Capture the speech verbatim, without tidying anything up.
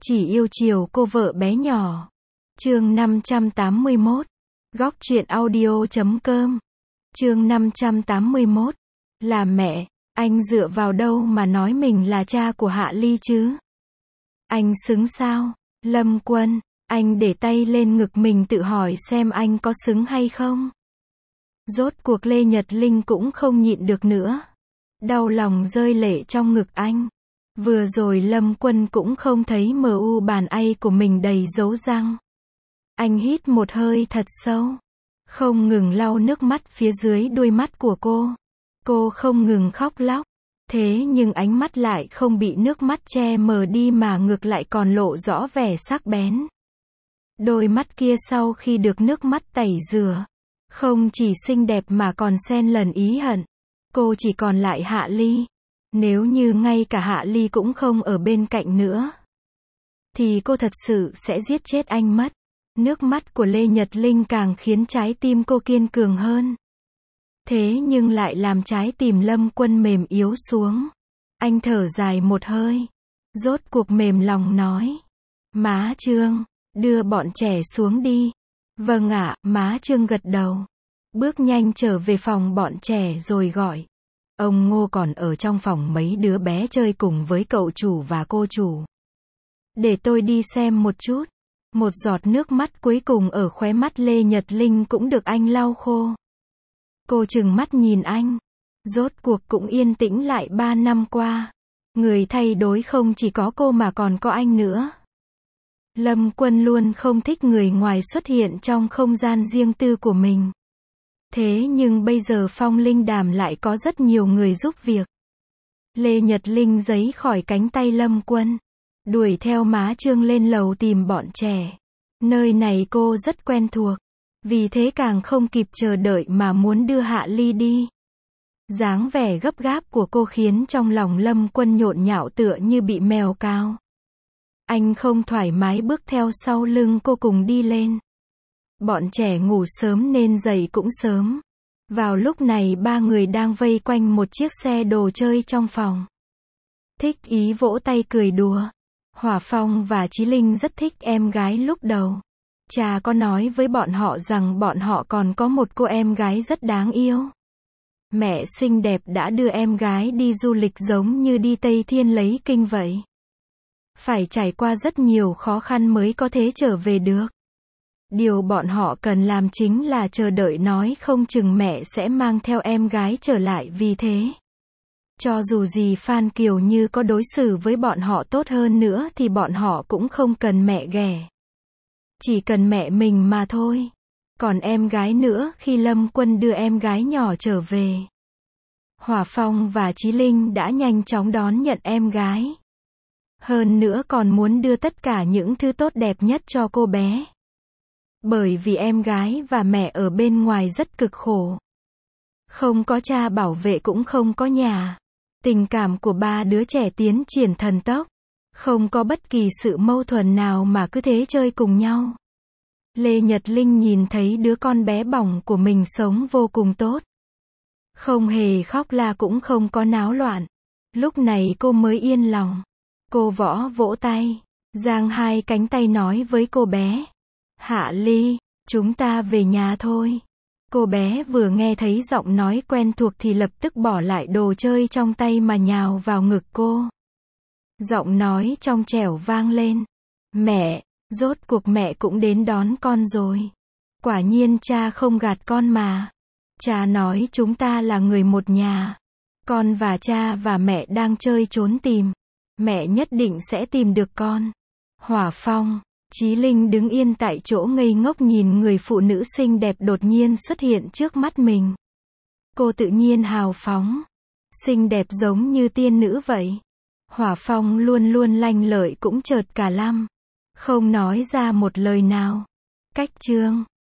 Chỉ yêu chiều cô vợ bé nhỏ. Chương năm trăm tám mươi mốt. Góc truyện audio chấm com. Chương năm trăm tám mươi mốt. Là mẹ, anh dựa vào đâu mà nói mình là cha của Hạ Ly chứ? Anh xứng sao? Lâm Quân, anh để tay lên ngực mình tự hỏi xem anh có xứng hay không? Rốt cuộc Lê Nhật Linh cũng không nhịn được nữa. Đau lòng rơi lệ trong ngực anh. Vừa rồi Lâm Quân cũng không thấy mờ u bàn tay của mình đầy dấu răng. Anh hít một hơi thật sâu, không ngừng lau nước mắt phía dưới đuôi mắt của cô. Cô không ngừng khóc lóc, thế nhưng ánh mắt lại không bị nước mắt che mờ đi mà ngược lại còn lộ rõ vẻ sắc bén. Đôi mắt kia sau khi được nước mắt tẩy rửa, không chỉ xinh đẹp mà còn xen lẫn ý hận. Cô chỉ còn lại Hạ Ly. Nếu như ngay cả Hạ Ly cũng không ở bên cạnh nữa, thì cô thật sự sẽ giết chết anh mất. Nước mắt của Lê Nhật Linh càng khiến trái tim cô kiên cường hơn. Thế nhưng lại làm trái tim Lâm Quân mềm yếu xuống. Anh thở dài một hơi, rốt cuộc mềm lòng nói: Má Trương, đưa bọn trẻ xuống đi. Vâng ạ, má Trương gật đầu. Bước nhanh trở về phòng bọn trẻ rồi gọi: Ông Ngô còn ở trong phòng mấy đứa bé chơi cùng với cậu chủ và cô chủ. Để tôi đi xem một chút. Một giọt nước mắt cuối cùng ở khóe mắt Lê Nhật Linh cũng được anh lau khô. Cô trừng mắt nhìn anh. Rốt cuộc cũng yên tĩnh lại ba năm qua. Người thay đổi không chỉ có cô mà còn có anh nữa. Lâm Quân luôn không thích người ngoài xuất hiện trong không gian riêng tư của mình. Thế nhưng bây giờ Phong Linh Đàm lại có rất nhiều người giúp việc. Lê Nhật Linh giấy khỏi cánh tay Lâm Quân, đuổi theo má Trương lên lầu tìm bọn trẻ. Nơi này cô rất quen thuộc, vì thế càng không kịp chờ đợi mà muốn đưa Hạ Ly đi. Dáng vẻ gấp gáp của cô khiến trong lòng Lâm Quân nhộn nhạo tựa như bị mèo cào. Anh không thoải mái bước theo sau lưng cô cùng đi lên. Bọn trẻ ngủ sớm nên dậy cũng sớm. Vào lúc này ba người đang vây quanh một chiếc xe đồ chơi trong phòng. Thích Ý vỗ tay cười đùa. Hỏa Phong và Chí Linh rất thích em gái lúc đầu. Cha có nói với bọn họ rằng bọn họ còn có một cô em gái rất đáng yêu. Mẹ xinh đẹp đã đưa em gái đi du lịch giống như đi Tây Thiên lấy kinh vậy. Phải trải qua rất nhiều khó khăn mới có thể trở về được. Điều bọn họ cần làm chính là chờ đợi, nói không chừng mẹ sẽ mang theo em gái trở lại. Vì thế, cho dù gì Phan Kiều Như có đối xử với bọn họ tốt hơn nữa thì bọn họ cũng không cần mẹ ghẻ. Chỉ cần mẹ mình mà thôi. Còn em gái nữa, khi Lâm Quân đưa em gái nhỏ trở về, Hỏa Phong và Chí Linh đã nhanh chóng đón nhận em gái. Hơn nữa còn muốn đưa tất cả những thứ tốt đẹp nhất cho cô bé. Bởi vì em gái và mẹ ở bên ngoài rất cực khổ. Không có cha bảo vệ cũng không có nhà. Tình cảm của ba đứa trẻ tiến triển thần tốc. Không có bất kỳ sự mâu thuẫn nào mà cứ thế chơi cùng nhau. Lê Nhật Linh nhìn thấy đứa con bé bỏng của mình sống vô cùng tốt. Không hề khóc la cũng không có náo loạn. Lúc này cô mới yên lòng. Cô võ vỗ tay, giang hai cánh tay nói với cô bé: Hạ Ly, chúng ta về nhà thôi. Cô bé vừa nghe thấy giọng nói quen thuộc thì lập tức bỏ lại đồ chơi trong tay mà nhào vào ngực cô. Giọng nói trong trẻo vang lên: Mẹ, rốt cuộc mẹ cũng đến đón con rồi. Quả nhiên cha không gạt con mà. Cha nói chúng ta là người một nhà. Con và cha và mẹ đang chơi trốn tìm. Mẹ nhất định sẽ tìm được con. Hỏa Phong, Chí Linh đứng yên tại chỗ ngây ngốc nhìn người phụ nữ xinh đẹp đột nhiên xuất hiện trước mắt mình. Cô tự nhiên hào phóng, xinh đẹp giống như tiên nữ vậy. Hỏa Phong luôn luôn lanh lợi cũng chợt cả lăm, không nói ra một lời nào. Cách chương